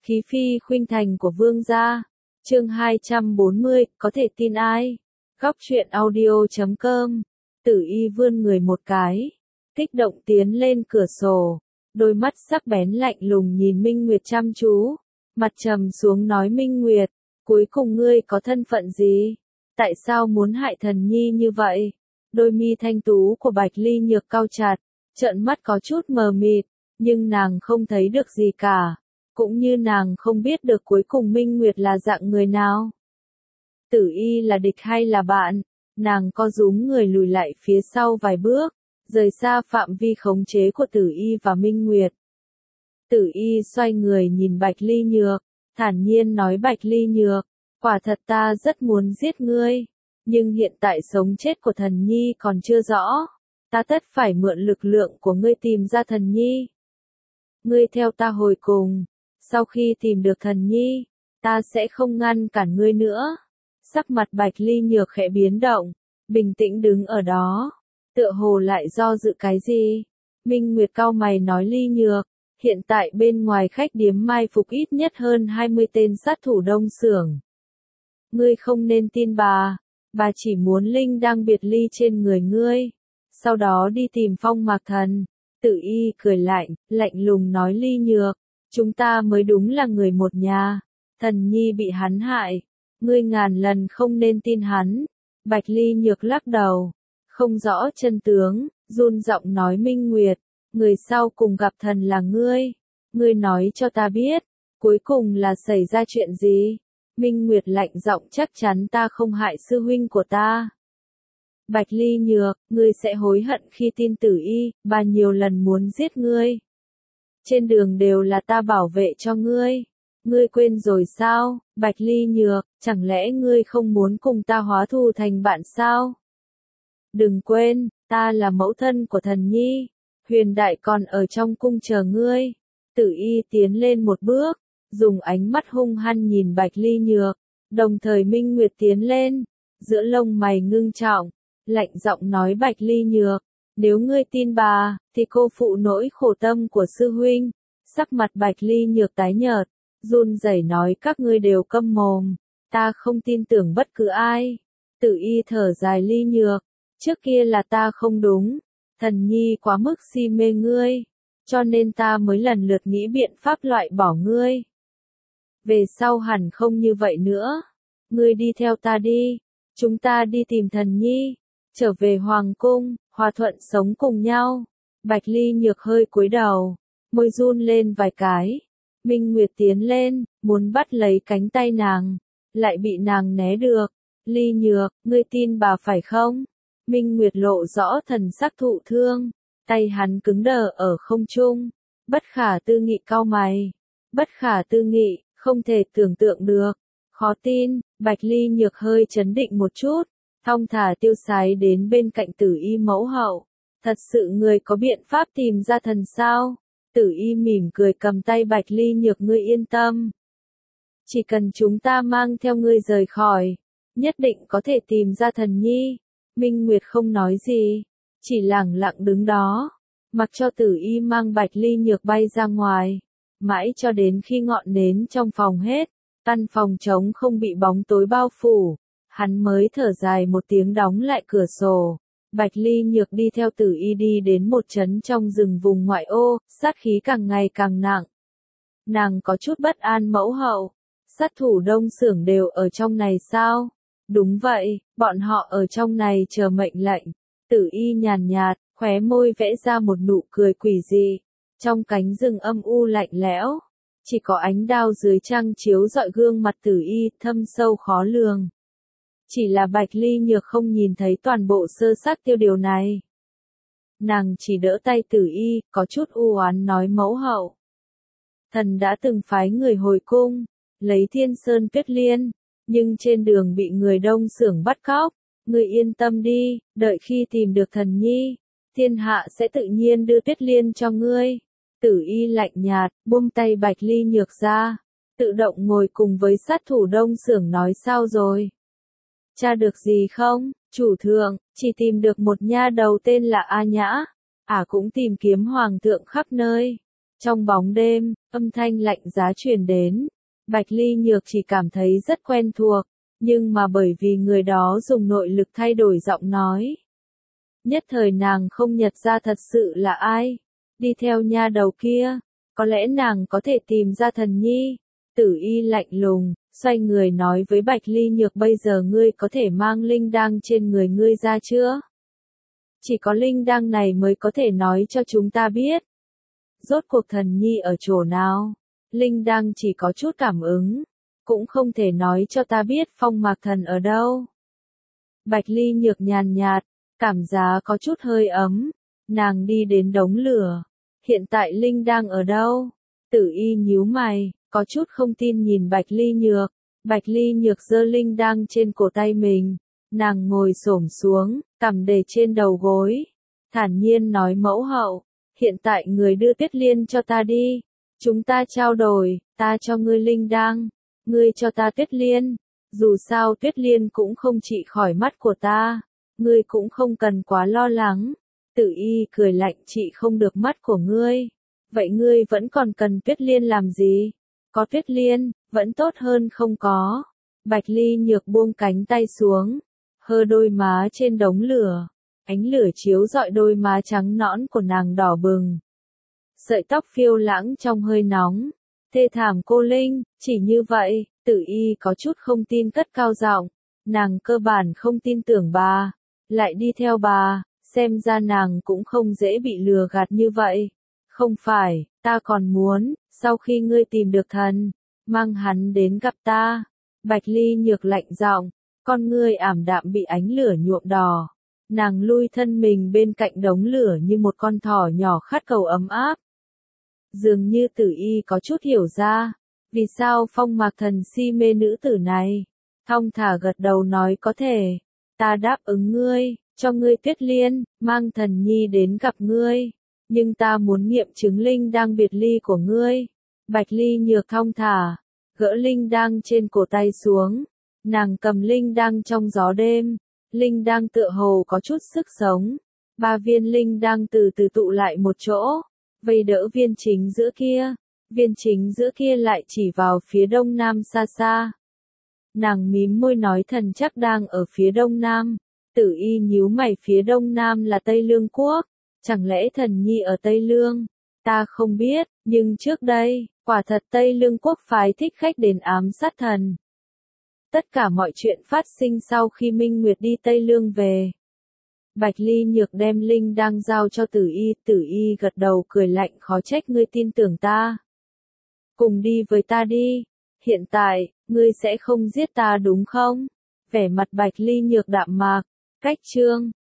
Khí phi khuynh thành của vương gia. Chương 240, có thể tin ai? Góc truyện audio.com. Tử Y vươn người một cái, kích động tiến lên cửa sổ, đôi mắt sắc bén lạnh lùng nhìn Minh Nguyệt chăm chú, mặt trầm xuống nói Minh Nguyệt, cuối cùng ngươi có thân phận gì? Tại sao muốn hại thần nhi như vậy? Đôi mi thanh tú của Bạch Ly Nhược cau chặt, trợn mắt có chút mờ mịt, nhưng nàng không thấy được gì cả, cũng như nàng không biết được cuối cùng Minh Nguyệt là dạng người nào. Tử Y là địch hay là bạn? Nàng co rúm người lùi lại phía sau vài bước, rời xa phạm vi khống chế của Tử Y và Minh Nguyệt. Tử Y xoay người nhìn Bạch Ly Nhược, thản nhiên nói Bạch Ly Nhược, quả thật ta rất muốn giết ngươi, nhưng hiện tại sống chết của thần nhi còn chưa rõ, ta tất phải mượn lực lượng của ngươi tìm ra thần nhi. Ngươi theo ta hồi cùng, sau khi tìm được thần nhi, ta sẽ không ngăn cản ngươi nữa. Sắc mặt Bạch Ly Nhược khẽ biến động, bình tĩnh đứng ở đó, tựa hồ lại do dự cái gì. Minh Nguyệt cau mày nói Ly Nhược, hiện tại bên ngoài khách điếm mai phục ít nhất hơn 20 tên sát thủ đông xưởng. Ngươi không nên tin bà chỉ muốn linh đang biệt ly trên người ngươi, sau đó đi tìm Phong Mạc Thần. Tử Y cười lạnh lùng nói Ly Nhược, chúng ta mới đúng là người một nhà, thần nhi bị hắn hại, ngươi ngàn lần không nên tin hắn. Bạch Ly Nhược lắc đầu, không rõ chân tướng, run giọng nói Minh Nguyệt, người sau cùng gặp thần là ngươi nói cho ta biết, cuối cùng là xảy ra chuyện gì? Minh Nguyệt lạnh giọng chắc chắn ta không hại sư huynh của ta. Bạch Ly Nhược, ngươi sẽ hối hận khi tin Tử Y, bà nhiều lần muốn giết ngươi. Trên đường đều là ta bảo vệ cho ngươi. Ngươi quên rồi sao, Bạch Ly Nhược, chẳng lẽ ngươi không muốn cùng ta hóa thù thành bạn sao? Đừng quên, ta là mẫu thân của thần nhi, Huyền Đại còn ở trong cung chờ ngươi. Tử Y tiến lên một bước, dùng ánh mắt hung hăng nhìn Bạch Ly Nhược, đồng thời Minh Nguyệt tiến lên, giữa lông mày ngưng trọng, lạnh giọng nói Bạch Ly Nhược, nếu ngươi tin bà, thì cô phụ nỗi khổ tâm của sư huynh. Sắc mặt Bạch Ly Nhược tái nhợt, run rẩy nói các ngươi đều câm mồm, ta không tin tưởng bất cứ ai. Tử Y thở dài Ly Nhược, trước kia là ta không đúng, thần nhi quá mức si mê ngươi, cho nên ta mới lần lượt nghĩ biện pháp loại bỏ ngươi. Về sau hẳn không như vậy nữa, ngươi đi theo ta đi, chúng ta đi tìm thần nhi, trở về hoàng cung, hòa thuận sống cùng nhau. Bạch Ly Nhược hơi cúi đầu, môi run lên vài cái. Minh Nguyệt tiến lên, muốn bắt lấy cánh tay nàng, lại bị nàng né được. Ly Nhược, ngươi tin bà phải không? Minh Nguyệt lộ rõ thần sắc thụ thương, tay hắn cứng đờ ở không trung. Bất khả tư nghị cau mày. Bất khả tư nghị, không thể tưởng tượng được. Khó tin, Bạch Ly Nhược hơi chấn định một chút, thong thả tiêu sái đến bên cạnh Tử Y mẫu hậu. Thật sự người có biện pháp tìm ra thần sao? Tử Y mỉm cười cầm tay Bạch Ly Nhược, ngươi yên tâm. Chỉ cần chúng ta mang theo ngươi rời khỏi, nhất định có thể tìm ra thần nhi. Minh Nguyệt không nói gì, chỉ lẳng lặng đứng đó, mặc cho Tử Y mang Bạch Ly Nhược bay ra ngoài, mãi cho đến khi ngọn nến trong phòng hết, căn phòng trống không bị bóng tối bao phủ, hắn mới thở dài một tiếng đóng lại cửa sổ. Bạch Ly Nhược đi theo Tử Y đi đến một trấn trong rừng vùng ngoại ô, sát khí càng ngày càng nặng. Nàng có chút bất an mẫu hậu, sát thủ đông xưởng đều ở trong này sao? Đúng vậy, bọn họ ở trong này chờ mệnh lệnh. Tử Y nhàn nhạt, khóe môi vẽ ra một nụ cười quỷ dị. Trong cánh rừng âm u lạnh lẽo, chỉ có ánh đao dưới trăng chiếu rọi gương mặt Tử Y thâm sâu khó lường. Chỉ là Bạch Ly Nhược không nhìn thấy toàn bộ sơ xác tiêu điều này. Nàng chỉ đỡ tay Tử Y, có chút u oán nói mẫu hậu. Thần đã từng phái người hồi cung, lấy Thiên Sơn Tuyết Liên, nhưng trên đường bị người đông xưởng bắt cóc. Ngươi yên tâm đi, đợi khi tìm được thần nhi, thiên hạ sẽ tự nhiên đưa Tuyết Liên cho ngươi. Tử Y lạnh nhạt, buông tay Bạch Ly Nhược ra, tự động ngồi cùng với sát thủ đông xưởng nói sao rồi? Tra được gì không, chủ thượng, chỉ tìm được một nha đầu tên là A Nhã, cũng tìm kiếm hoàng thượng khắp nơi. Trong bóng đêm, âm thanh lạnh giá truyền đến. Bạch Ly Nhược chỉ cảm thấy rất quen thuộc, nhưng mà bởi vì người đó dùng nội lực thay đổi giọng nói. Nhất thời nàng không nhận ra thật sự là ai. Đi theo nha đầu kia, có lẽ nàng có thể tìm ra Thần Nhi. Tử Y lạnh lùng, xoay người nói với Bạch Ly Nhược, bây giờ ngươi có thể mang linh đăng trên người ngươi ra chưa? Chỉ có linh đăng này mới có thể nói cho chúng ta biết. Rốt cuộc Thần Nhi ở chỗ nào? Linh đăng chỉ có chút cảm ứng, cũng không thể nói cho ta biết Phong Mạc Thần ở đâu. Bạch Ly Nhược nhàn nhạt, cảm giác có chút hơi ấm. Nàng đi đến đống lửa. Hiện tại linh đang ở đâu? Tử Y nhíu mày, có chút không tin nhìn Bạch Ly Nhược. Bạch Ly Nhược giơ linh đang trên cổ tay mình. Nàng ngồi xổm xuống, cằm để trên đầu gối. Thản nhiên nói, mẫu hậu, hiện tại người đưa Tuyết Liên cho ta đi. Chúng ta trao đổi, ta cho ngươi linh đang, ngươi cho ta Tuyết Liên. Dù sao Tuyết Liên cũng không trị khỏi mắt của ta. Ngươi cũng không cần quá lo lắng. Tử Y cười lạnh, trị không được mắt của ngươi. Vậy ngươi vẫn còn cần Tuyết Liên làm gì? Có Tuyết Liên, vẫn tốt hơn không có. Bạch Ly Nhược buông cánh tay xuống, hơ đôi má trên đống lửa. Ánh lửa chiếu rọi đôi má trắng nõn của nàng đỏ bừng. Sợi tóc phiêu lãng trong hơi nóng. Thê thảm cô Linh, chỉ như vậy, Tử Y có chút không tin cất cao giọng. Nàng cơ bản không tin tưởng bà, lại đi theo bà, xem ra nàng cũng không dễ bị lừa gạt như vậy. Không phải, ta còn muốn, sau khi ngươi tìm được thần, mang hắn đến gặp ta. Bạch Ly Nhược lạnh giọng, con ngươi ảm đạm bị ánh lửa nhuộm đỏ. Nàng lui thân mình bên cạnh đống lửa như một con thỏ nhỏ khát cầu ấm áp. Dường như Tử Y có chút hiểu ra, vì sao Phong Mạc Thần si mê nữ tử này. Thong thả gật đầu nói, có thể, ta đáp ứng ngươi, cho ngươi Tuyết Liên, mang Thần Nhi đến gặp ngươi. Nhưng ta muốn nghiệm chứng linh đang biệt ly của ngươi. Bạch Ly Nhược thong thả, gỡ linh đang trên cổ tay xuống. Nàng cầm linh đang trong gió đêm. Linh đang tựa hồ có chút sức sống. 3 viên linh đang từ từ tụ lại một chỗ, vây đỡ viên chính giữa kia. Viên chính giữa kia lại chỉ vào phía đông nam xa xa. Nàng mím môi nói, thần chắc đang ở phía đông nam. Tử Y nhíu mày, phía đông nam là Tây Lương quốc. Chẳng lẽ Thần Nhi ở Tây Lương? Ta không biết, nhưng trước đây, quả thật Tây Lương quốc phái thích khách đến ám sát thần. Tất cả mọi chuyện phát sinh sau khi Minh Nguyệt đi Tây Lương về. Bạch Ly Nhược đem linh đang giao cho Tử Y gật đầu cười lạnh, khó trách ngươi tin tưởng ta. Cùng đi với ta đi, hiện tại, ngươi sẽ không giết ta đúng không? Vẻ mặt Bạch Ly Nhược đạm mạc, cách chương